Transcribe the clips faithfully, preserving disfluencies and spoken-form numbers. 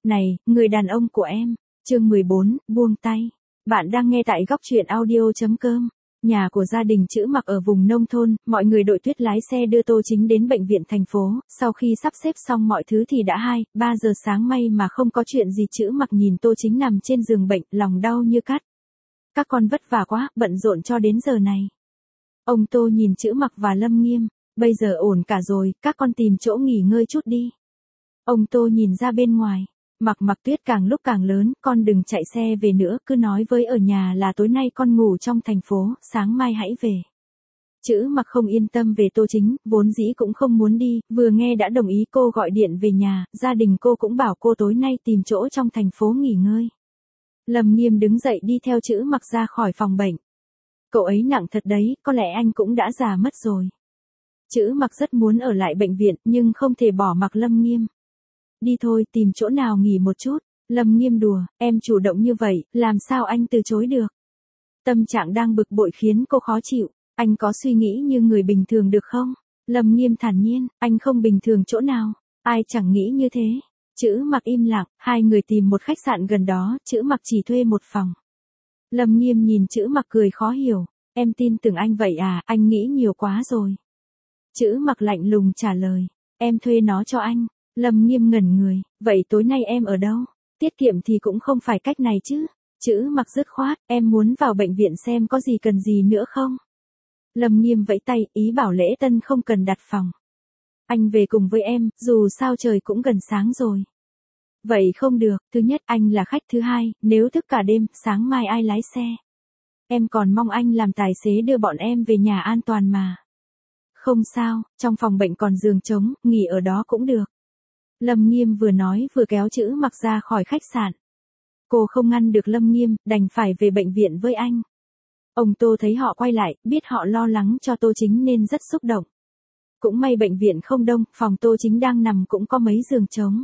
Này, người đàn ông của em. Chương mười bốn, buông tay. Bạn đang nghe tại góc truyện audio chấm com. Nhà của gia đình Chữ Mặc ở vùng nông thôn, mọi người đội tuyết lái xe đưa Tô Chính đến bệnh viện thành phố, sau khi sắp xếp xong mọi thứ thì đã hai, ba giờ sáng, may mà không có chuyện gì. Chữ Mặc nhìn Tô Chính nằm trên giường bệnh, lòng đau như cắt. Các con vất vả quá, bận rộn cho đến giờ này. Ông Tô nhìn Chữ Mặc và Lâm Nghiêm, bây giờ ổn cả rồi, các con tìm chỗ nghỉ ngơi chút đi. Ông Tô nhìn ra bên ngoài. Mặc Mặc tuyết càng lúc càng lớn, con đừng chạy xe về nữa, cứ nói với ở nhà là tối nay con ngủ trong thành phố, sáng mai hãy về. Chữ Mặc không yên tâm về Tô Chính, vốn dĩ cũng không muốn đi, vừa nghe đã đồng ý cô gọi điện về nhà, gia đình cô cũng bảo cô tối nay tìm chỗ trong thành phố nghỉ ngơi. Lâm Nghiêm đứng dậy đi theo Chữ Mặc ra khỏi phòng bệnh. Cậu ấy nặng thật đấy, có lẽ anh cũng đã già mất rồi. Chữ Mặc rất muốn ở lại bệnh viện, nhưng không thể bỏ mặc Lâm Nghiêm. Đi thôi, tìm chỗ nào nghỉ một chút. Lâm Nghiêm đùa, em chủ động như vậy, làm sao anh từ chối được. Tâm trạng đang bực bội khiến cô khó chịu. Anh có suy nghĩ như người bình thường được không? Lâm Nghiêm thản nhiên, anh không bình thường chỗ nào, ai chẳng nghĩ như thế. Chữ Mặc im lặng, hai người tìm một khách sạn gần đó, Chữ Mặc chỉ thuê một phòng. Lâm Nghiêm nhìn Chữ Mặc cười khó hiểu, em tin tưởng anh vậy à, anh nghĩ nhiều quá rồi. Chữ Mặc lạnh lùng trả lời, em thuê nó cho anh. Lâm Nghiêm ngẩn người, vậy tối nay em ở đâu? Tiết kiệm thì cũng không phải cách này chứ. Chữ Mặc dứt khoát, em muốn vào bệnh viện xem có gì cần gì nữa không? Lâm Nghiêm vẫy tay, ý bảo Lễ Tân không cần đặt phòng. Anh về cùng với em, dù sao trời cũng gần sáng rồi. Vậy không được, thứ nhất anh là khách, thứ hai, nếu thức cả đêm, sáng mai ai lái xe? Em còn mong anh làm tài xế đưa bọn em về nhà an toàn mà. Không sao, trong phòng bệnh còn giường trống, nghỉ ở đó cũng được. Lâm Nghiêm vừa nói vừa kéo Chữ Mặc ra khỏi khách sạn. Cô không ngăn được Lâm Nghiêm, đành phải về bệnh viện với anh. Ông Tô thấy họ quay lại, biết họ lo lắng cho Tô Chính nên rất xúc động. Cũng may bệnh viện không đông, phòng Tô Chính đang nằm cũng có mấy giường trống.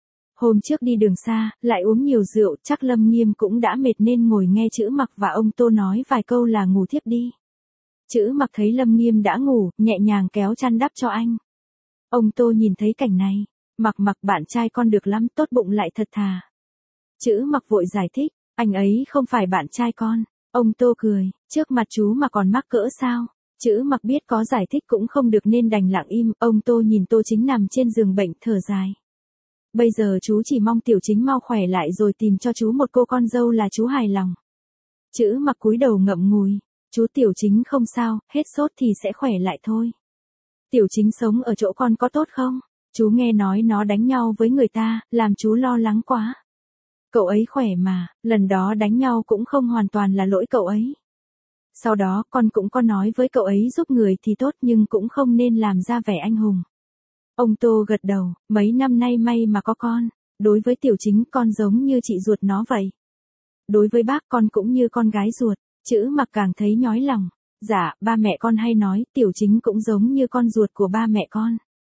Hôm trước đi đường xa, lại uống nhiều rượu, chắc Lâm Nghiêm cũng đã mệt nên ngồi nghe Chữ Mặc và ông Tô nói vài câu là ngủ thiếp đi. Chữ Mặc thấy Lâm Nghiêm đã ngủ, nhẹ nhàng kéo chăn đắp cho anh. Ông Tô nhìn thấy cảnh này. Mặc Mặc bạn trai con được lắm, tốt bụng lại thật thà. Chữ Mặc vội giải thích, anh ấy không phải bạn trai con. Ông Tô cười, trước mặt chú mà còn mắc cỡ sao? Chữ Mặc biết có giải thích cũng không được nên đành lặng im. Ông Tô nhìn Tô Chính nằm trên giường bệnh thở dài. Bây giờ chú chỉ mong Tiểu Chính mau khỏe lại rồi tìm cho chú một cô con dâu là chú hài lòng. Chữ Mặc cúi đầu ngậm ngùi, chú Tiểu Chính không sao, hết sốt thì sẽ khỏe lại thôi. Tiểu Chính sống ở chỗ con có tốt không? Chú nghe nói nó đánh nhau với người ta, làm chú lo lắng quá. Cậu ấy khỏe mà, lần đó đánh nhau cũng không hoàn toàn là lỗi cậu ấy. Sau đó con cũng có nói với cậu ấy giúp người thì tốt nhưng cũng không nên làm ra vẻ anh hùng. Ông Tô gật đầu, mấy năm nay may mà có con. Đối với Tiểu Chính con giống như chị ruột nó vậy. Đối với bác con cũng như con gái ruột. Chữ Mặc càng thấy nhói lòng. Dạ, ba mẹ con hay nói Tiểu Chính cũng giống như con ruột của ba mẹ con.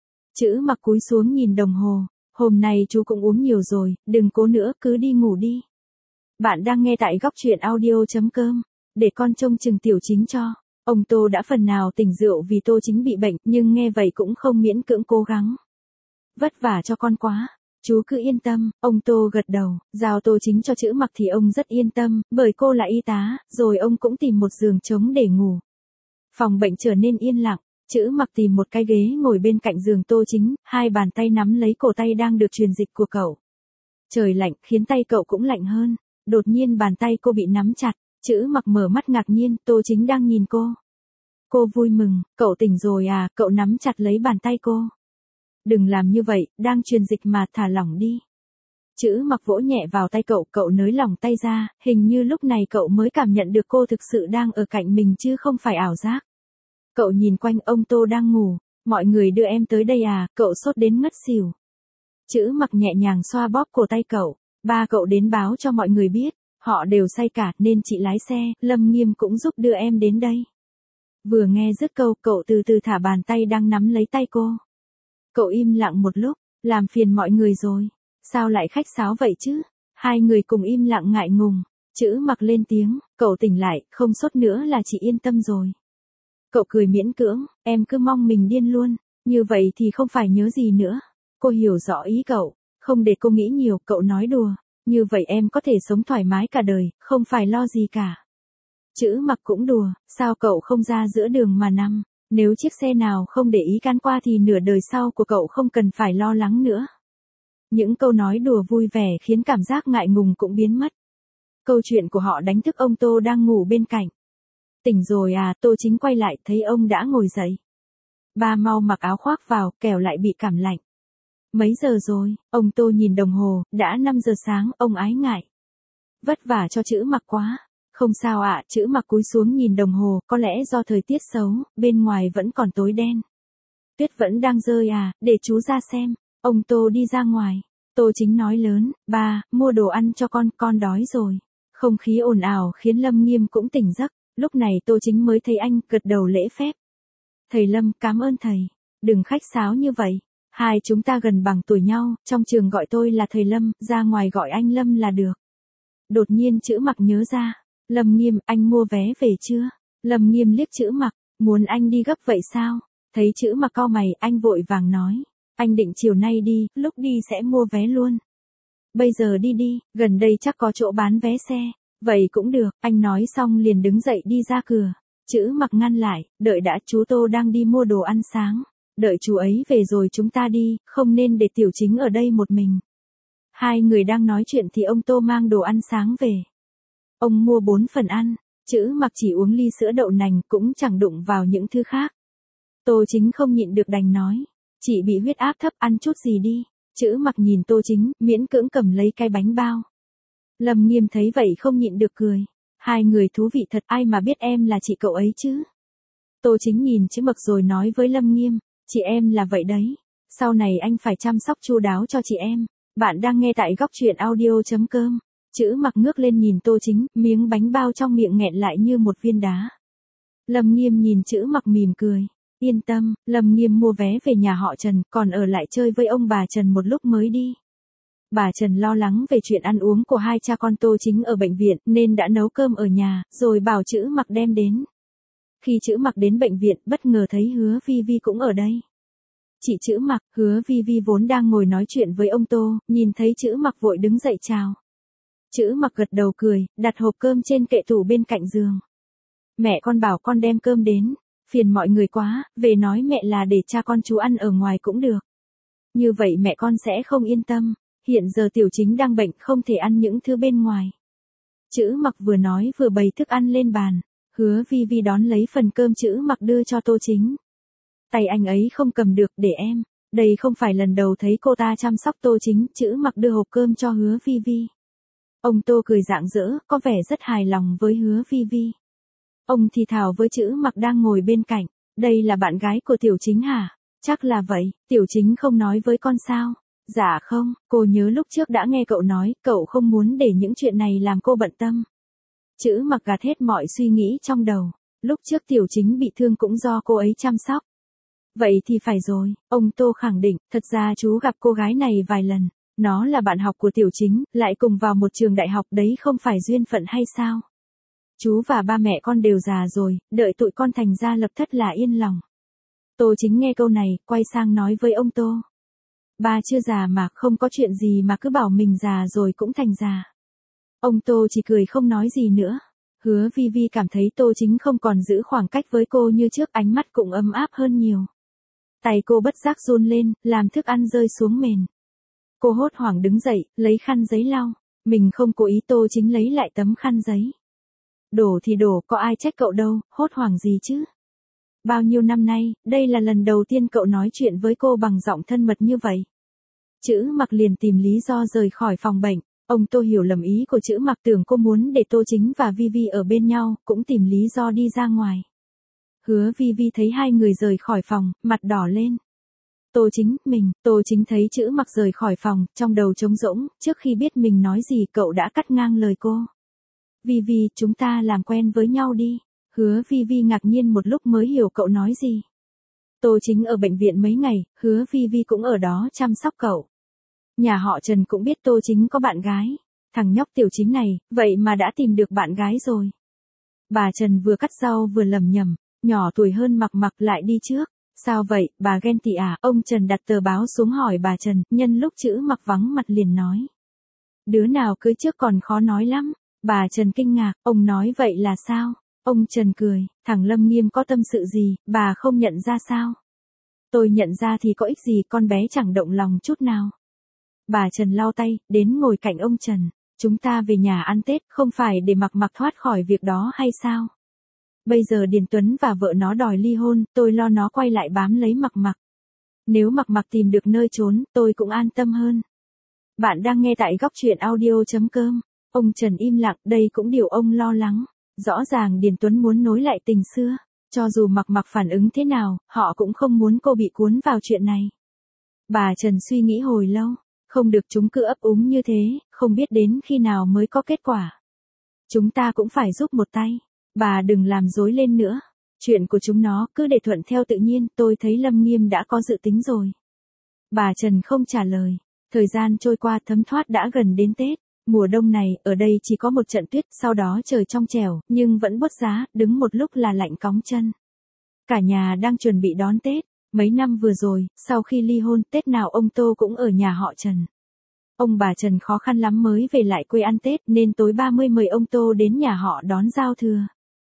Chữ Mặc cúi xuống nhìn đồng hồ, hôm nay chú cũng uống nhiều rồi, đừng cố nữa, cứ đi ngủ đi. Bạn đang nghe tại góc truyện audio chấm com, để con trông chừng Tiểu Chính cho. Ông Tô đã phần nào tỉnh rượu vì Tô Chính bị bệnh, nhưng nghe vậy cũng không miễn cưỡng cố gắng. Vất vả cho con quá, chú cứ yên tâm. Ông Tô gật đầu, giao Tô Chính cho Chữ Mặc thì ông rất yên tâm, bởi cô là y tá, rồi ông cũng tìm một giường trống để ngủ. Phòng bệnh trở nên yên lặng. Chữ Mặc tìm một cái ghế ngồi bên cạnh giường Tô Chính, hai bàn tay nắm lấy cổ tay đang được truyền dịch của cậu. Trời lạnh khiến tay cậu cũng lạnh hơn, đột nhiên bàn tay cô bị nắm chặt, Chữ Mặc mở mắt ngạc nhiên, Tô Chính đang nhìn cô. Cô vui mừng, cậu tỉnh rồi à, cậu nắm chặt lấy bàn tay cô. Đừng làm như vậy, đang truyền dịch mà, thả lỏng đi. Chữ Mặc vỗ nhẹ vào tay cậu, cậu nới lỏng tay ra, hình như lúc này cậu mới cảm nhận được cô thực sự đang ở cạnh mình chứ không phải ảo giác. Cậu nhìn quanh, ông Tô đang ngủ, mọi người đưa em tới đây à, cậu sốt đến ngất xỉu. Chữ Mặc nhẹ nhàng xoa bóp cổ tay cậu, ba cậu đến báo cho mọi người biết, họ đều say cả nên chị lái xe, Lâm Nghiêm cũng giúp đưa em đến đây. Vừa nghe dứt câu, cậu từ từ thả bàn tay đang nắm lấy tay cô. Cậu im lặng một lúc, làm phiền mọi người rồi, sao lại khách sáo vậy chứ? Hai người cùng im lặng ngại ngùng, Chữ Mặc lên tiếng, cậu tỉnh lại, không sốt nữa là chị yên tâm rồi. Cậu cười miễn cưỡng, em cứ mong mình điên luôn, như vậy thì không phải nhớ gì nữa. Cô hiểu rõ ý cậu, không Không để cô nghĩ nhiều, cậu nói đùa. Như vậy em có thể sống thoải mái cả đời, không phải lo gì cả. Chữ Mặc cũng đùa, sao cậu không ra giữa đường mà nằm? Nếu chiếc xe nào không để ý can qua thì nửa đời sau của cậu không cần phải lo lắng nữa. Những câu nói đùa vui vẻ khiến cảm giác ngại ngùng cũng biến mất. Câu chuyện của họ đánh thức ông Tô đang ngủ bên cạnh. Tỉnh rồi à? Tô Chính quay lại thấy ông đã ngồi dậy. Ba mau mặc áo khoác vào, kẻo lại bị cảm lạnh. Mấy giờ rồi? Ông Tô nhìn đồng hồ, đã năm giờ sáng, ông ái ngại. Vất vả cho Chữ Mặc quá. Không sao ạ, à, Chữ Mặc cúi xuống nhìn đồng hồ, có lẽ do thời tiết xấu, bên ngoài vẫn còn tối đen. Tuyết vẫn đang rơi à, để chú ra xem. Ông Tô đi ra ngoài. Tô Chính nói lớn, ba, mua đồ ăn cho con, con đói rồi. Không khí ồn ào khiến Lâm Nghiêm cũng tỉnh giấc, lúc này Tô Chính mới thấy anh, gật đầu lễ phép. Thầy Lâm, cảm ơn thầy. Đừng khách sáo như vậy. Hai chúng ta gần bằng tuổi nhau, trong trường gọi tôi là thầy Lâm, ra ngoài gọi anh Lâm là được. Đột nhiên Chữ Mặc nhớ ra. Lâm Nghiêm, anh mua vé về chưa? Lâm Nghiêm liếc Chữ Mặc, muốn anh đi gấp vậy sao? Thấy Chữ Mặc cau mày, anh vội vàng nói. Anh định chiều nay đi, lúc đi sẽ mua vé luôn. Bây giờ đi đi, gần đây chắc có chỗ bán vé xe. Vậy cũng được, anh nói xong liền đứng dậy đi ra cửa. Chữ Mặc ngăn lại, đợi đã, chú Tô đang đi mua đồ ăn sáng. Đợi chú ấy về rồi chúng ta đi, không nên để Tiểu Chính ở đây một mình. Hai người đang nói chuyện thì ông Tô mang đồ ăn sáng về. Ông mua bốn phần ăn, Chữ Mặc chỉ uống ly sữa đậu nành cũng chẳng đụng vào những thứ khác. Tô Chính không nhịn được đành nói. Chị bị huyết áp thấp, ăn chút gì đi. Chữ Mặc nhìn Tô Chính, miễn cưỡng cầm lấy cái bánh bao. Lâm Nghiêm thấy vậy không nhịn được cười. Hai người thú vị thật, ai mà biết em là chị cậu ấy chứ. Tô Chính nhìn Chữ Mặc rồi nói với Lâm Nghiêm, chị em là vậy đấy. Sau này anh phải chăm sóc chu đáo cho chị em. Bạn đang nghe tại góc truyện audio chấm com. Chữ Mặc ngước lên nhìn Tô Chính, miếng bánh bao trong miệng nghẹn lại như một viên đá. Lâm Nghiêm nhìn Chữ Mặc mỉm cười. Yên tâm, Lâm Nghiêm mua vé về nhà họ Trần, còn ở lại chơi với ông bà Trần một lúc mới đi. Bà Trần lo lắng về chuyện ăn uống của hai cha con Tô Chính ở bệnh viện nên đã nấu cơm ở nhà, rồi bảo Chữ Mặc đem đến. Khi Chữ Mặc đến bệnh viện, bất ngờ thấy Hứa Vi Vi cũng ở đây. Chị Chữ Mặc, Hứa Vi Vi vốn đang ngồi nói chuyện với ông Tô, nhìn thấy Chữ Mặc vội đứng dậy chào. Chữ Mặc gật đầu cười, đặt hộp cơm trên kệ tủ bên cạnh giường. Mẹ con bảo con đem cơm đến, phiền mọi người quá, về nói mẹ là để cha con chú ăn ở ngoài cũng được. Như vậy mẹ con sẽ không yên tâm, hiện giờ Tiểu Chính đang bệnh không thể ăn những thứ bên ngoài. Chữ Mặc vừa nói vừa bày thức ăn lên bàn, Hứa Vi Vi đón lấy phần cơm Chữ Mặc đưa cho Tô Chính. Tay anh ấy không cầm được, để em, đây không phải lần đầu thấy cô ta chăm sóc Tô Chính. Chữ Mặc đưa hộp cơm cho Hứa Vi Vi. Ông Tô cười rạng rỡ, có vẻ rất hài lòng với Hứa Vi Vi. Ông thì thào với Chữ Mặc đang ngồi bên cạnh, đây là bạn gái của Tiểu Chính hả? Chắc là vậy, Tiểu Chính không nói với con sao? Dạ không, cô nhớ lúc trước đã nghe cậu nói, cậu không muốn để những chuyện này làm cô bận tâm. Chữ Mặc gạt hết mọi suy nghĩ trong đầu, lúc trước Tiểu Chính bị thương cũng do cô ấy chăm sóc. Vậy thì phải rồi, ông Tô khẳng định, thật ra chú gặp cô gái này vài lần, nó là bạn học của Tiểu Chính, lại cùng vào một trường đại học, đấy không phải duyên phận hay sao? Chú và ba mẹ con đều già rồi, đợi tụi con thành gia lập thất là yên lòng. Tô Chính nghe câu này, quay sang nói với ông Tô. Ba chưa già mà, không có chuyện gì mà cứ bảo mình già rồi cũng thành già. Ông Tô chỉ cười không nói gì nữa. Hứa Vi Vi cảm thấy Tô Chính không còn giữ khoảng cách với cô như trước, ánh mắt cũng ấm áp hơn nhiều. Tay cô bất giác run lên, làm thức ăn rơi xuống mền. Cô hốt hoảng đứng dậy, lấy khăn giấy lau. Mình không cố ý. Tô Chính lấy lại tấm khăn giấy. Đổ thì đổ, có ai trách cậu đâu, hốt hoảng gì chứ? Bao nhiêu năm nay, đây là lần đầu tiên cậu nói chuyện với cô bằng giọng thân mật như vậy. Chữ Mặc liền tìm lý do rời khỏi phòng bệnh. Ông Tô hiểu lầm ý của Chữ Mặc, tưởng cô muốn để Tô Chính và Vi Vi ở bên nhau, cũng tìm lý do đi ra ngoài. Hứa Vi Vi thấy hai người rời khỏi phòng, mặt đỏ lên. Tô Chính, mình, Tô Chính thấy Chữ Mặc rời khỏi phòng, trong đầu trống rỗng, trước khi biết mình nói gì cậu đã cắt ngang lời cô. Vi Vi, chúng ta làm quen với nhau đi. Hứa Vi Vi ngạc nhiên một lúc mới hiểu cậu nói gì. Tô Chính ở bệnh viện mấy ngày, Hứa Vi Vi cũng ở đó chăm sóc cậu. Nhà họ Trần cũng biết Tô Chính có bạn gái. Thằng nhóc Tiểu Chính này, vậy mà đã tìm được bạn gái rồi. Bà Trần vừa cắt rau vừa lẩm nhẩm, nhỏ tuổi hơn Mặc Mặc lại đi trước. Sao vậy, bà ghen tị à? Ông Trần đặt tờ báo xuống hỏi bà Trần, nhân lúc Chữ Mặc vắng mặt liền nói. Đứa nào cưới trước còn khó nói lắm. Bà Trần kinh ngạc, ông nói vậy là sao? Ông Trần cười, thằng Lâm Nghiêm có tâm sự gì, bà không nhận ra sao? Tôi nhận ra thì có ích gì, con bé chẳng động lòng chút nào. Bà Trần lau tay, đến ngồi cạnh ông Trần. Chúng ta về nhà ăn Tết, không phải để Mặc Mặc thoát khỏi việc đó hay sao? Bây giờ Điền Tuấn và vợ nó đòi ly hôn, tôi lo nó quay lại bám lấy Mặc Mặc. Nếu Mặc Mặc tìm được nơi trốn, tôi cũng an tâm hơn. Bạn đang nghe tại góc truyện audio chấm com. Ông Trần im lặng, đây cũng điều ông lo lắng. Rõ ràng Điền Tuấn muốn nối lại tình xưa. Cho dù Mặc Mặc phản ứng thế nào, họ cũng không muốn cô bị cuốn vào chuyện này. Bà Trần suy nghĩ hồi lâu. Không được, chúng cứ ấp úng như thế, không biết đến khi nào mới có kết quả. Chúng ta cũng phải giúp một tay. Bà đừng làm rối lên nữa. Chuyện của chúng nó cứ để thuận theo tự nhiên, tôi thấy Lâm Nghiêm đã có dự tính rồi. Bà Trần không trả lời. Thời gian trôi qua thấm thoát đã gần đến Tết. Mùa đông này, ở đây chỉ có một trận tuyết, sau đó trời trong trẻo, nhưng vẫn buốt giá, đứng một lúc là lạnh cóng chân. Cả nhà đang chuẩn bị đón Tết. Mấy năm vừa rồi, sau khi ly hôn, Tết nào ông Tô cũng ở nhà họ Trần. Ông bà Trần khó khăn lắm mới về lại quê ăn Tết, nên tối ba mươi mời ông Tô đến nhà họ đón giao thừa.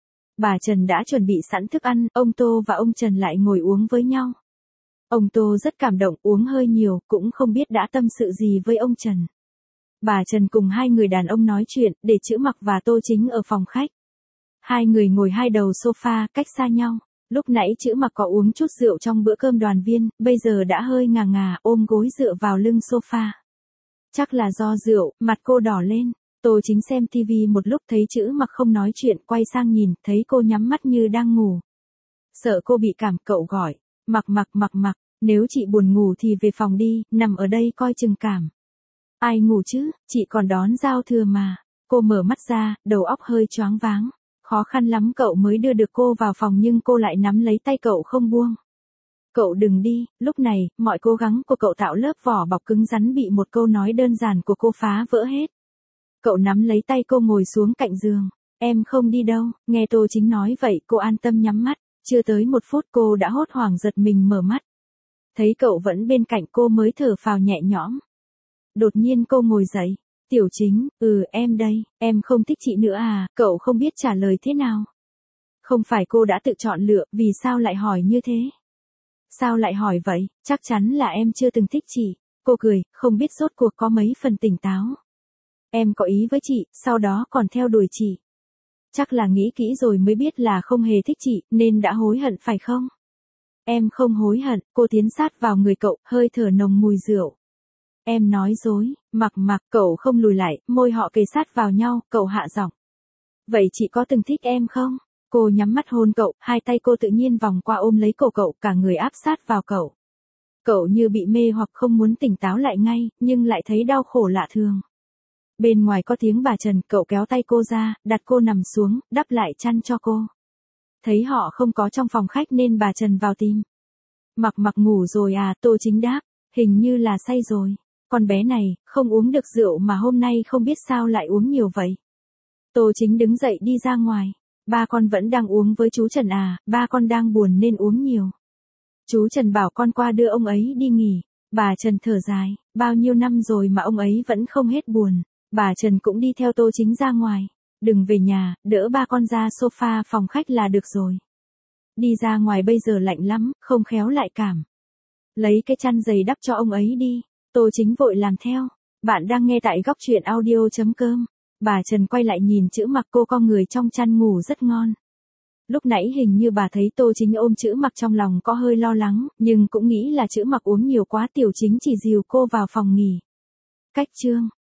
Bà Trần đã chuẩn bị sẵn thức ăn, ông Tô và ông Trần lại ngồi uống với nhau. Ông Tô rất cảm động, uống hơi nhiều, cũng không biết đã tâm sự gì với ông Trần. Bà Trần cùng hai người đàn ông nói chuyện, để Chữ Mặc và Tô Chính ở phòng khách. Hai người ngồi hai đầu sofa, cách xa nhau. Lúc nãy Chữ Mặc có uống chút rượu trong bữa cơm đoàn viên, bây giờ đã hơi ngà ngà, ôm gối dựa vào lưng sofa. Chắc là do rượu, mặt cô đỏ lên. Tô Chính xem tivi một lúc thấy Chữ Mặc không nói chuyện, quay sang nhìn, thấy cô nhắm mắt như đang ngủ. Sợ cô bị cảm, cậu gọi. Mặc Mặc Mặc Mặc, nếu chị buồn ngủ thì về phòng đi, nằm ở đây coi chừng cảm. Ai ngủ chứ, chị còn đón giao thừa mà. Cô mở mắt ra, đầu óc hơi choáng váng. Khó khăn lắm cậu mới đưa được cô vào phòng nhưng cô lại nắm lấy tay cậu không buông. Cậu đừng đi, lúc này, mọi cố gắng của cậu tạo lớp vỏ bọc cứng rắn bị một câu nói đơn giản của cô phá vỡ hết. Cậu nắm lấy tay cô ngồi xuống cạnh giường. Em không đi đâu, nghe Tô Chính nói vậy cô an tâm nhắm mắt. Chưa tới một phút cô đã hốt hoảng giật mình mở mắt. Thấy cậu vẫn bên cạnh cô mới thở phào nhẹ nhõm. Đột nhiên cô ngồi dậy. Tiểu Chính, ừ em đây, em không thích chị nữa à, cậu không biết trả lời thế nào. Không phải cô đã tự chọn lựa, vì sao lại hỏi như thế? Sao lại hỏi vậy, chắc chắn là em chưa từng thích chị. Cô cười, không biết rốt cuộc có mấy phần tỉnh táo. Em có ý với chị, sau đó còn theo đuổi chị. Chắc là nghĩ kỹ rồi mới biết là không hề thích chị, nên đã hối hận phải không? Em không hối hận, cô tiến sát vào người cậu, hơi thở nồng mùi rượu. Em nói dối, Mặc Mặc, cậu không lùi lại, môi họ kề sát vào nhau, cậu hạ giọng. Vậy chị có từng thích em không? Cô nhắm mắt hôn cậu, hai tay cô tự nhiên vòng qua ôm lấy cổ cậu, cả người áp sát vào cậu. Cậu như bị mê hoặc không muốn tỉnh táo lại ngay, nhưng lại thấy đau khổ lạ thường. Bên ngoài có tiếng bà Trần, cậu kéo tay cô ra, đặt cô nằm xuống, đắp lại chăn cho cô. Thấy họ không có trong phòng khách nên bà Trần vào tìm. Mặc Mặc ngủ rồi à, Tô Chính đáp, hình như là say rồi. Con bé này, không uống được rượu mà hôm nay không biết sao lại uống nhiều vậy. Tô Chính đứng dậy đi ra ngoài. Ba con vẫn đang uống với chú Trần à, ba con đang buồn nên uống nhiều. Chú Trần bảo con qua đưa ông ấy đi nghỉ. Bà Trần thở dài, bao nhiêu năm rồi mà ông ấy vẫn không hết buồn. Bà Trần cũng đi theo Tô Chính ra ngoài. Đừng về nhà, đỡ ba con ra sofa phòng khách là được rồi. Đi ra ngoài bây giờ lạnh lắm, không khéo lại cảm. Lấy cái chăn dày đắp cho ông ấy đi. Tô Chính vội làm theo. Bạn đang nghe tại góc truyện audio chấm com. Bà Trần quay lại nhìn Chữ Mặc, cô con người trong chăn ngủ rất ngon. Lúc nãy hình như bà thấy Tô Chính ôm Chữ Mặc trong lòng có hơi lo lắng, nhưng cũng nghĩ là Chữ Mặc uống nhiều quá. Tiểu Chính chỉ dìu cô vào phòng nghỉ. Cách chương